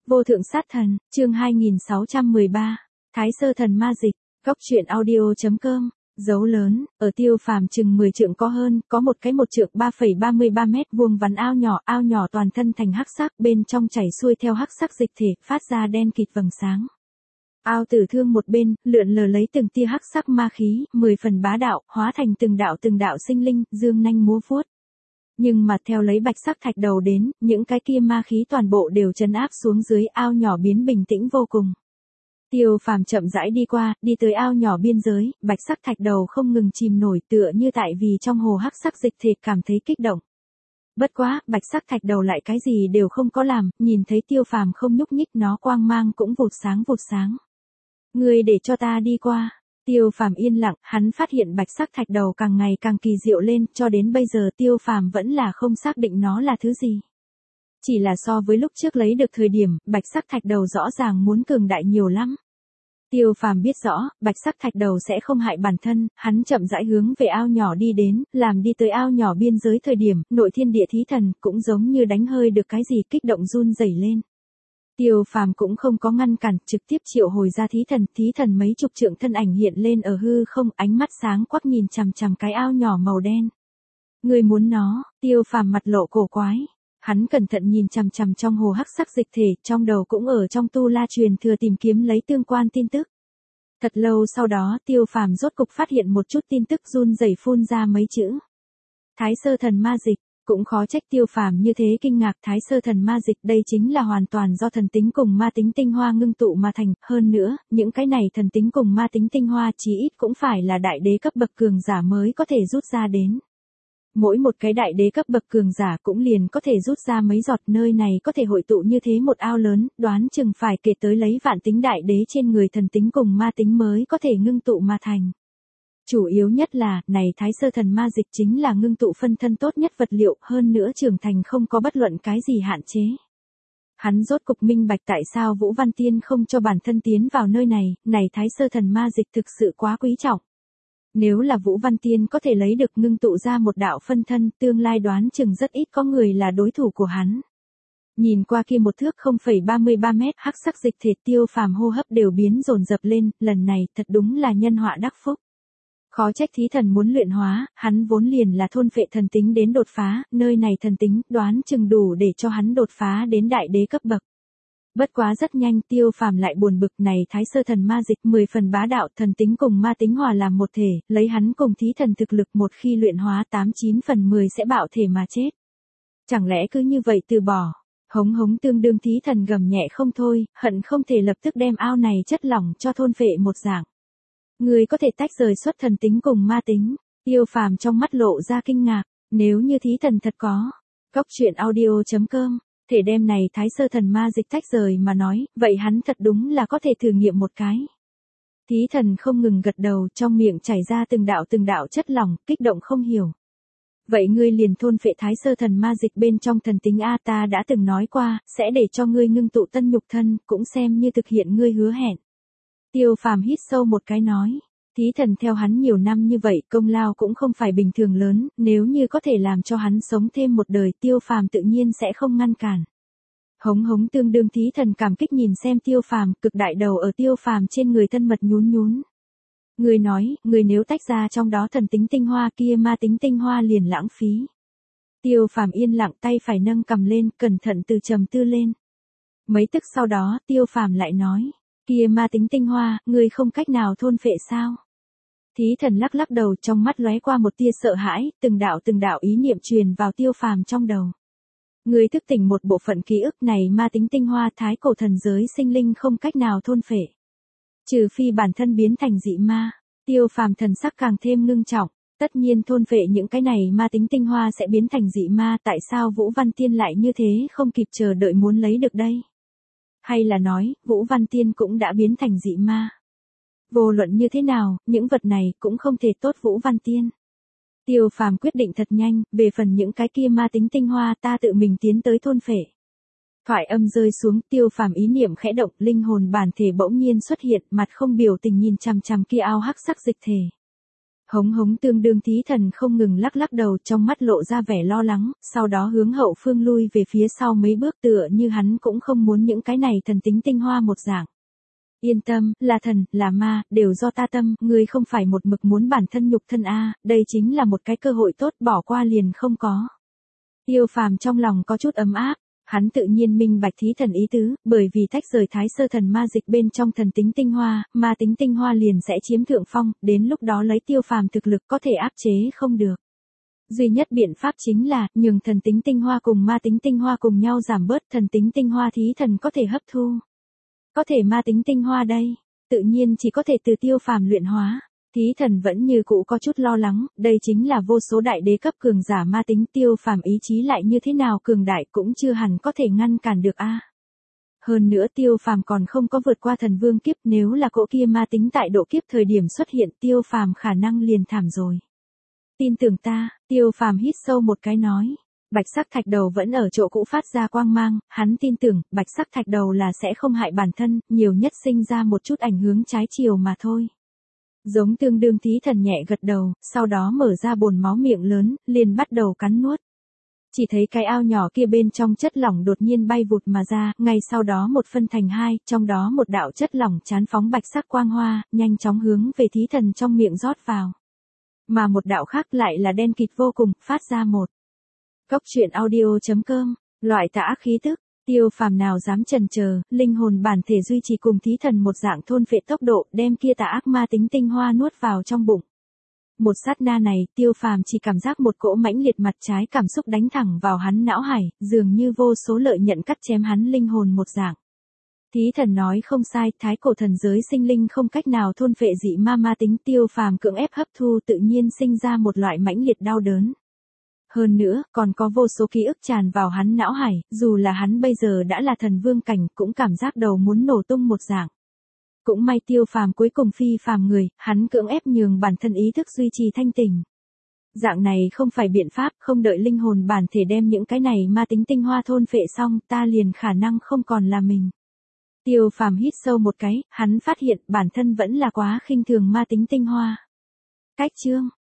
Vô thượng sát thần, chương 2613, Thái sơ thần ma dịch, góc truyện audio.com, dấu lớn, ở Tiêu Phàm chừng 10 trượng có hơn, có một cái 1 trượng 3,33 mét vuông vắn ao nhỏ toàn thân thành hắc sắc, bên trong chảy xuôi theo hắc sắc dịch thể, phát ra đen kịt vầng sáng. Ao tử thương một bên, lượn lờ lấy từng tia hắc sắc ma khí, 10 phần bá đạo, hóa thành từng đạo sinh linh, dương nanh múa vuốt. Nhưng mà theo lấy bạch sắc thạch đầu đến, những cái kia ma khí toàn bộ đều trấn áp xuống dưới, ao nhỏ biến bình tĩnh vô cùng. Tiêu Phàm chậm rãi đi qua, đi tới ao nhỏ biên giới, bạch sắc thạch đầu không ngừng chìm nổi, tựa như tại vì trong hồ hắc sắc dịch thể cảm thấy kích động. Bất quá, bạch sắc thạch đầu lại cái gì đều không có làm, nhìn thấy Tiêu Phàm không nhúc nhích, nó quang mang cũng vụt sáng. Ngươi để cho ta đi qua. Tiêu Phàm yên lặng, hắn phát hiện bạch sắc thạch đầu càng ngày càng kỳ diệu lên, cho đến bây giờ Tiêu Phàm vẫn là không xác định nó là thứ gì. Chỉ là so với lúc trước lấy được thời điểm, bạch sắc thạch đầu rõ ràng muốn cường đại nhiều lắm. Tiêu Phàm biết rõ, bạch sắc thạch đầu sẽ không hại bản thân, hắn chậm rãi hướng về ao nhỏ đi đến, làm đi tới ao nhỏ biên giới thời điểm, nội thiên địa thí thần cũng giống như đánh hơi được cái gì, kích động run rẩy lên. Tiêu Phàm cũng không có ngăn cản, trực tiếp triệu hồi ra thí thần mấy chục trượng thân ảnh hiện lên ở hư không, ánh mắt sáng quắc nhìn chằm chằm cái ao nhỏ màu đen. Người muốn nó? Tiêu Phàm mặt lộ cổ quái. Hắn cẩn thận nhìn chằm chằm trong hồ hắc sắc dịch thể, trong đầu cũng ở trong tu la truyền thừa tìm kiếm lấy tương quan tin tức. Thật lâu sau đó, Tiêu Phàm rốt cục phát hiện một chút tin tức, run rẩy phun ra mấy chữ. Thái sơ thần ma dịch. Cũng khó trách Tiêu Phàm như thế kinh ngạc, thái sơ thần ma dịch đây chính là hoàn toàn do thần tính cùng ma tính tinh hoa ngưng tụ mà thành, hơn nữa, những cái này thần tính cùng ma tính tinh hoa chí ít cũng phải là đại đế cấp bậc cường giả mới có thể rút ra đến. Mỗi một cái đại đế cấp bậc cường giả cũng liền có thể rút ra mấy giọt, nơi này có thể hội tụ như thế một ao lớn, đoán chừng phải kể tới lấy vạn tính đại đế trên người thần tính cùng ma tính mới có thể ngưng tụ mà thành. Chủ yếu nhất là, này thái sơ thần ma dịch chính là ngưng tụ phân thân tốt nhất vật liệu, hơn nữa trưởng thành không có bất luận cái gì hạn chế. Hắn rốt cục minh bạch tại sao Vũ Văn Tiên không cho bản thân tiến vào nơi này thái sơ thần ma dịch thực sự quá quý trọng. Nếu là Vũ Văn Tiên có thể lấy được ngưng tụ ra một đạo phân thân, tương lai đoán chừng rất ít có người là đối thủ của hắn. Nhìn qua kia một thước 0,33 mét hắc sắc dịch thể, Tiêu Phàm hô hấp đều biến dồn dập lên, lần này thật đúng là nhân họa đắc phúc. Khó trách thí thần muốn luyện hóa, hắn vốn liền là thôn phệ thần tính đến đột phá, nơi này thần tính đoán chừng đủ để cho hắn đột phá đến đại đế cấp bậc. Bất quá rất nhanh, Tiêu Phàm lại buồn bực, này thái sơ thần ma dịch 10 phần bá đạo, thần tính cùng ma tính hòa làm một thể, lấy hắn cùng thí thần thực lực một khi luyện hóa 89 phần 10 sẽ bạo thể mà chết. Chẳng lẽ cứ như vậy từ bỏ? Hống tương đương thí thần gầm nhẹ không thôi, hận không thể lập tức đem ao này chất lỏng cho thôn phệ một dạng. Người có thể tách rời xuất thần tính cùng ma tính. Tiêu Phàm trong mắt lộ ra kinh ngạc, nếu như thí thần thật có. Góc truyện audio.com, thể đem này thái sơ thần ma dịch tách rời mà nói, vậy hắn thật đúng là có thể thử nghiệm một cái. Thí thần không ngừng gật đầu, trong miệng chảy ra từng đạo chất lỏng, kích động không hiểu. Vậy ngươi liền thôn phệ thái sơ thần ma dịch bên trong thần tính A, ta đã từng nói qua, sẽ để cho ngươi ngưng tụ tân nhục thân, cũng xem như thực hiện ngươi hứa hẹn. Tiêu Phàm hít sâu một cái nói, thí thần theo hắn nhiều năm như vậy, công lao cũng không phải bình thường lớn, nếu như có thể làm cho hắn sống thêm một đời, Tiêu Phàm tự nhiên sẽ không ngăn cản. Hống tương đương thí thần cảm kích nhìn xem Tiêu Phàm, cực đại đầu ở Tiêu Phàm trên người thân mật nhún. Người nói, người nếu tách ra trong đó thần tính tinh hoa kia, ma tính tinh hoa liền lãng phí. Tiêu Phàm yên lặng, tay phải nâng cầm lên, cẩn thận từ trầm tư lên. Mấy tức sau đó, Tiêu Phàm lại nói, kia ma tính tinh hoa, ngươi không cách nào thôn phệ sao? Thí thần lắc đầu, trong mắt lóe qua một tia sợ hãi, từng đạo ý niệm truyền vào Tiêu Phàm trong đầu. Ngươi thức tỉnh một bộ phận ký ức này, ma tính tinh hoa thái cổ thần giới sinh linh không cách nào thôn phệ. Trừ phi bản thân biến thành dị ma. Tiêu Phàm thần sắc càng thêm ngưng trọng, tất nhiên thôn phệ những cái này ma tính tinh hoa sẽ biến thành dị ma, tại sao Vũ Văn Tiên lại như thế không kịp chờ đợi muốn lấy được đây? Hay là nói, Vũ Văn Tiên cũng đã biến thành dị ma? Vô luận như thế nào, những vật này cũng không thể tốt Vũ Văn Tiên. Tiêu Phàm quyết định thật nhanh, về phần những cái kia ma tính tinh hoa ta tự mình tiến tới thôn phệ. Thoại âm rơi xuống, Tiêu Phàm ý niệm khẽ động, linh hồn bản thể bỗng nhiên xuất hiện, mặt không biểu tình nhìn chằm chằm kia ao hắc sắc dịch thể. Hống hống tương đương thí thần không ngừng lắc lắc đầu, trong mắt lộ ra vẻ lo lắng, sau đó hướng hậu phương lui về phía sau mấy bước, tựa như hắn cũng không muốn những cái này thần tính tinh hoa một dạng. Yên tâm, là thần, là ma, đều do ta tâm, ngươi không phải một mực muốn bản thân nhục thân a, đây chính là một cái cơ hội tốt, bỏ qua liền không có. Tiêu Phàm trong lòng có chút ấm áp, hắn tự nhiên minh bạch thí thần ý tứ, bởi vì tách rời thái sơ thần ma dịch bên trong thần tính tinh hoa, ma tính tinh hoa liền sẽ chiếm thượng phong, đến lúc đó lấy Tiêu Phàm thực lực có thể áp chế không được. Duy nhất biện pháp chính là, nhường thần tính tinh hoa cùng ma tính tinh hoa cùng nhau giảm bớt, thần tính tinh hoa thí thần có thể hấp thu. Có thể ma tính tinh hoa đây, tự nhiên chỉ có thể từ Tiêu Phàm luyện hóa. Thí thần vẫn như cũ có chút lo lắng, đây chính là vô số đại đế cấp cường giả ma tính, Tiêu Phàm ý chí lại như thế nào cường đại cũng chưa hẳn có thể ngăn cản được a. Hơn nữa Tiêu Phàm còn không có vượt qua thần vương kiếp, nếu là cỗ kia ma tính tại độ kiếp thời điểm xuất hiện, Tiêu Phàm khả năng liền thảm rồi. Tin tưởng ta, Tiêu Phàm hít sâu một cái nói. Bạch sắc thạch đầu vẫn ở chỗ cũ phát ra quang mang, hắn tin tưởng, bạch sắc thạch đầu là sẽ không hại bản thân, nhiều nhất sinh ra một chút ảnh hướng trái chiều mà thôi. Giống tương đương thí thần nhẹ gật đầu, sau đó mở ra bồn máu miệng lớn, liền bắt đầu cắn nuốt. Chỉ thấy cái ao nhỏ kia bên trong chất lỏng đột nhiên bay vụt mà ra, ngay sau đó một phân thành hai, trong đó một đạo chất lỏng chán phóng bạch sắc quang hoa, nhanh chóng hướng về thí thần trong miệng rót vào. Mà một đạo khác lại là đen kịt vô cùng, phát ra một. Cốc truyện audio.com, loại tà ác khí tức, Tiêu Phàm nào dám chần chờ, linh hồn bản thể duy trì cùng thí thần một dạng thôn phệ tốc độ, đem kia tà ác ma tính tinh hoa nuốt vào trong bụng. Một sát na này, Tiêu Phàm chỉ cảm giác một cỗ mãnh liệt mặt trái cảm xúc đánh thẳng vào hắn não hải, dường như vô số lợi nhận cắt chém hắn linh hồn một dạng. Thí thần nói không sai, thái cổ thần giới sinh linh không cách nào thôn phệ dị ma tính, Tiêu Phàm cưỡng ép hấp thu tự nhiên sinh ra một loại mãnh liệt đau đớn. Hơn nữa, còn có vô số ký ức tràn vào hắn não hải, dù là hắn bây giờ đã là thần vương cảnh, cũng cảm giác đầu muốn nổ tung một dạng. Cũng may Tiêu Phàm cuối cùng phi phàm người, hắn cưỡng ép nhường bản thân ý thức duy trì thanh tỉnh. Dạng này không phải biện pháp, không đợi linh hồn bản thể đem những cái này ma tính tinh hoa thôn phệ xong, ta liền khả năng không còn là mình. Tiêu Phàm hít sâu một cái, hắn phát hiện bản thân vẫn là quá khinh thường ma tính tinh hoa. Cách chương